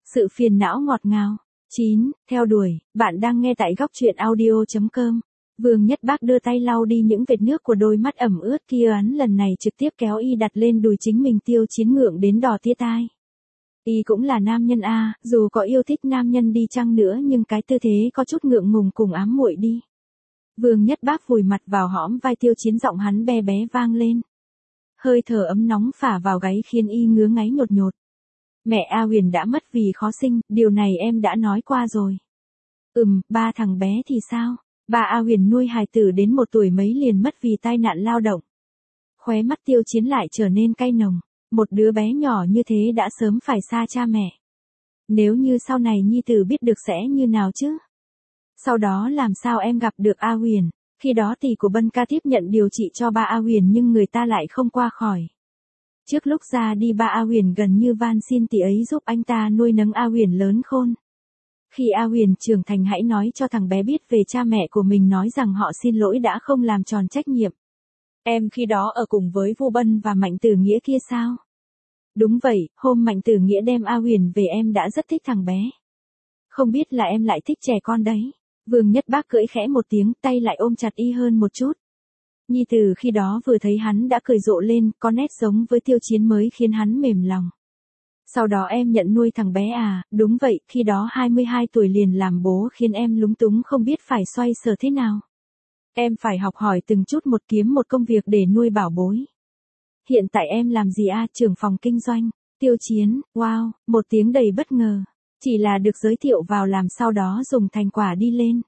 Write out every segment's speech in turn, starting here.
Sự phiền não ngọt ngào. 9. Theo đuổi, bạn đang nghe tại góc truyện audio.com. Vương Nhất Bác đưa tay lau đi những vệt nước của đôi mắt ẩm ướt kia, hắn lần này trực tiếp kéo y đặt lên đùi chính mình. Tiêu Chiến ngượng đến đỏ tía tai. Y cũng là nam nhân a, dù có yêu thích nam nhân đi chăng nữa nhưng cái tư thế có chút ngượng ngùng cùng ám muội đi. Vương Nhất Bác vùi mặt vào hõm vai Tiêu Chiến, giọng hắn be bé vang lên. Hơi thở ấm nóng phả vào gáy khiến y ngứa ngáy nhột nhột. Mẹ A Huyền đã mất vì khó sinh, điều này em đã nói qua rồi. Ba thằng bé thì sao? Bà A Huyền nuôi hài tử đến 1 tuổi mấy liền mất vì tai nạn lao động. Khóe mắt Tiêu Chiến lại trở nên cay nồng. Một đứa bé nhỏ như thế đã sớm phải xa cha mẹ. Nếu như sau này nhi tử biết được sẽ như nào chứ? Sau đó làm sao em gặp được A Huyền? Khi đó tỷ của Bân Ca tiếp nhận điều trị cho ba A Huyền nhưng người ta lại không qua khỏi. Trước lúc ra đi ba A Huyền gần như van xin tỷ ấy giúp anh ta nuôi nấng A Huyền lớn khôn. Khi A Huyền trưởng thành hãy nói cho thằng bé biết về cha mẹ của mình, nói rằng họ xin lỗi đã không làm tròn trách nhiệm. Em khi đó ở cùng với Vu Bân và Mạnh Tử Nghĩa kia sao? Đúng vậy, hôm Mạnh Tử Nghĩa đem A Huyền về em đã rất thích thằng bé. Không biết là em lại thích trẻ con đấy. Vương Nhất Bác cưỡi khẽ một tiếng, tay lại ôm chặt y hơn một chút. Nhi tử khi đó vừa thấy hắn đã cười rộ lên, có nét giống với Tiêu Chiến mới khiến hắn mềm lòng. Sau đó em nhận nuôi thằng bé à? Đúng vậy, khi đó 22 tuổi liền làm bố khiến em lúng túng không biết phải xoay sở thế nào. Em phải học hỏi từng chút một, kiếm một công việc để nuôi bảo bối. Hiện tại em làm gì à? Trưởng phòng kinh doanh. Tiêu Chiến, wow, một tiếng đầy bất ngờ. Chỉ là được giới thiệu vào làm, sau đó dùng thành quả đi lên.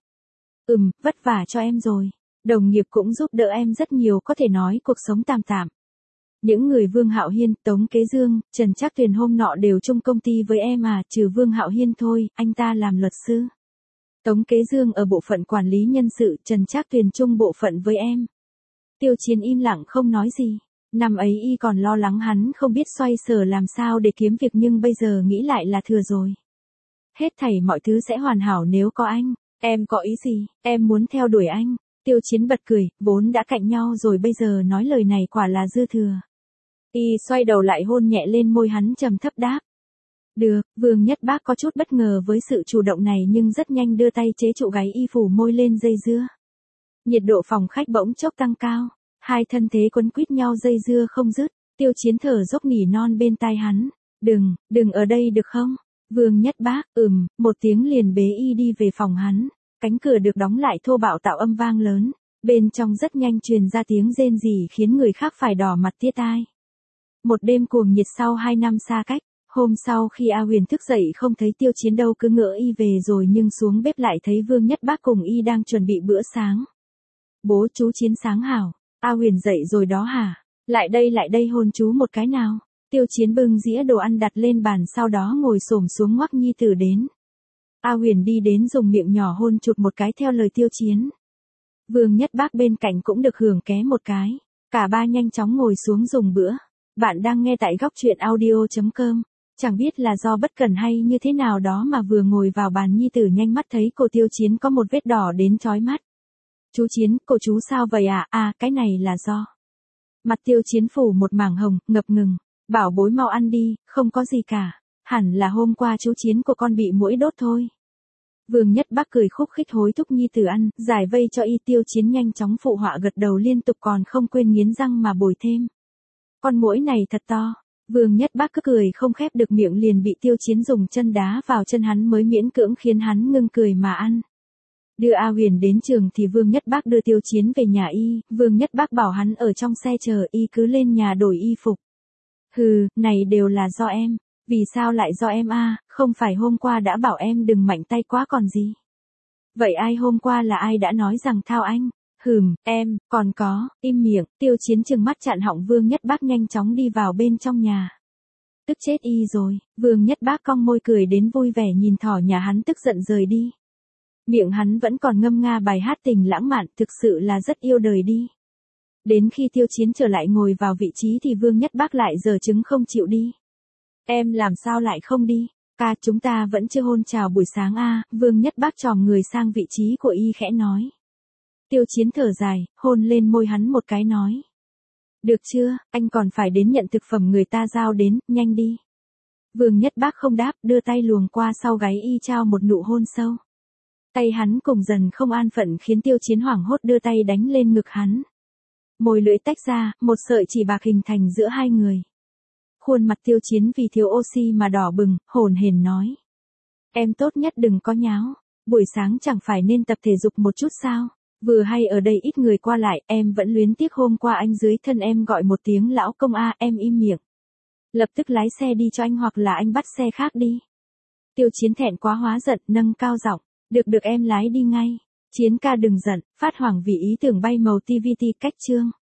Vất vả cho em rồi. Đồng nghiệp cũng giúp đỡ em rất nhiều, có thể nói cuộc sống tạm tạm. Những người Vương Hạo Hiên, Tống Kế Dương, Trần Trác Tuyền hôm nọ đều chung công ty với em à, trừ Vương Hạo Hiên thôi, anh ta làm luật sư. Tống Kế Dương ở bộ phận quản lý nhân sự, Trần Trác Tuyền chung bộ phận với em. Tiêu Chiến im lặng không nói gì. Năm ấy y còn lo lắng hắn không biết xoay sở làm sao để kiếm việc, nhưng bây giờ nghĩ lại là thừa rồi. Hết thảy mọi thứ sẽ hoàn hảo nếu có anh. Em có ý gì? Em muốn theo đuổi anh. Tiêu Chiến bật cười, vốn đã cạnh nhau rồi bây giờ nói lời này quả là dư thừa. Y xoay đầu lại hôn nhẹ lên môi hắn, trầm thấp đáp. Được. Vương Nhất Bác có chút bất ngờ với sự chủ động này nhưng rất nhanh đưa tay chế trụ gáy y, phủ môi lên dây dưa. Nhiệt độ phòng khách bỗng chốc tăng cao. Hai thân thế quấn quýt nhau dây dưa không dứt. Tiêu Chiến thở dốc nỉ non bên tai hắn. Đừng ở đây được không? Vương Nhất Bác, một tiếng liền bế y đi về phòng hắn. Cánh cửa được đóng lại thô bạo tạo âm vang lớn. Bên trong rất nhanh truyền ra tiếng rên rỉ khiến người khác phải đỏ mặt tía tai. Một đêm cuồng nhiệt sau 2 năm xa cách. Hôm sau khi A Huyền thức dậy không thấy Tiêu Chiến đâu, cứ ngỡ y về rồi nhưng xuống bếp lại thấy Vương Nhất Bác cùng y đang chuẩn bị bữa sáng. Bố, chú Chiến sáng hảo. A Huyền dậy rồi đó hả? Lại đây hôn chú một cái nào. Tiêu Chiến bưng dĩa đồ ăn đặt lên bàn, sau đó ngồi xổm xuống ngoắc nhi tử đến. A Huyền đi đến dùng miệng nhỏ hôn chụt một cái theo lời Tiêu Chiến. Vương Nhất Bác bên cạnh cũng được hưởng ké một cái. Cả ba nhanh chóng ngồi xuống dùng bữa. Bạn đang nghe tại góc truyện audio.com. Chẳng biết là do bất cẩn hay như thế nào đó mà vừa ngồi vào bàn nhi tử nhanh mắt thấy cô Tiêu Chiến có một vết đỏ đến chói mắt. Chú Chiến, cô chú sao vậy à? À, cái này là do. Mặt Tiêu Chiến phủ một mảng hồng, ngập ngừng. Bảo bối mau ăn đi, không có gì cả. Hẳn là hôm qua chú Chiến của con bị muỗi đốt thôi. Vương Nhất Bác cười khúc khích hối thúc nhi tử ăn, giải vây cho y. Tiêu Chiến nhanh chóng phụ họa gật đầu liên tục, còn không quên nghiến răng mà bồi thêm. Con muỗi này thật to. Vương Nhất Bác cứ cười không khép được miệng, liền bị Tiêu Chiến dùng chân đá vào chân hắn mới miễn cưỡng khiến hắn ngưng cười mà ăn. Đưa A Huyền đến trường thì Vương Nhất Bác đưa Tiêu Chiến về nhà y. Vương Nhất Bác bảo hắn ở trong xe chờ y, cứ lên nhà đổi y phục. Này đều là do em. Vì sao lại do em à? Không phải hôm qua đã bảo em đừng mạnh tay quá còn gì. Vậy hôm qua là ai đã nói rằng thao anh? Em, còn có, im miệng. Tiêu Chiến trừng mắt chặn họng Vương Nhất Bác nhanh chóng đi vào bên trong nhà. Tức chết y rồi. Vương Nhất Bác cong môi cười đến vui vẻ nhìn thỏ nhà hắn tức giận rời đi. Miệng hắn vẫn còn ngâm nga bài hát tình lãng mạn, thực sự là rất yêu đời đi. Đến khi Tiêu Chiến trở lại ngồi vào vị trí thì Vương Nhất Bác lại giở trứng không chịu đi. Em làm sao lại không đi? Ca, chúng ta vẫn chưa hôn chào buổi sáng à? Vương Nhất Bác chòm người sang vị trí của y khẽ nói. Tiêu Chiến thở dài, hôn lên môi hắn một cái nói. Được chưa, anh còn phải đến nhận thực phẩm người ta giao đến, nhanh đi. Vương Nhất Bác không đáp, đưa tay luồng qua sau gáy y trao một nụ hôn sâu. Tay hắn cùng dần không an phận khiến Tiêu Chiến hoảng hốt đưa tay đánh lên ngực hắn. Môi lưỡi tách ra, một sợi chỉ bạc hình thành giữa hai người. Khuôn mặt Tiêu Chiến vì thiếu oxy mà đỏ bừng, hổn hển nói. Em tốt nhất đừng có nháo, buổi sáng chẳng phải nên tập thể dục một chút sao? Vừa hay ở đây ít người qua lại, em vẫn luyến tiếc hôm qua anh dưới thân em gọi một tiếng lão công a, em im miệng. Lập tức lái xe đi cho anh hoặc là anh bắt xe khác đi. Tiêu Chiến thẹn quá hóa giận, nâng cao giọng, được em lái đi ngay. Chiến ca đừng giận, phát hoảng vì ý tưởng bay màu TVT cách chương.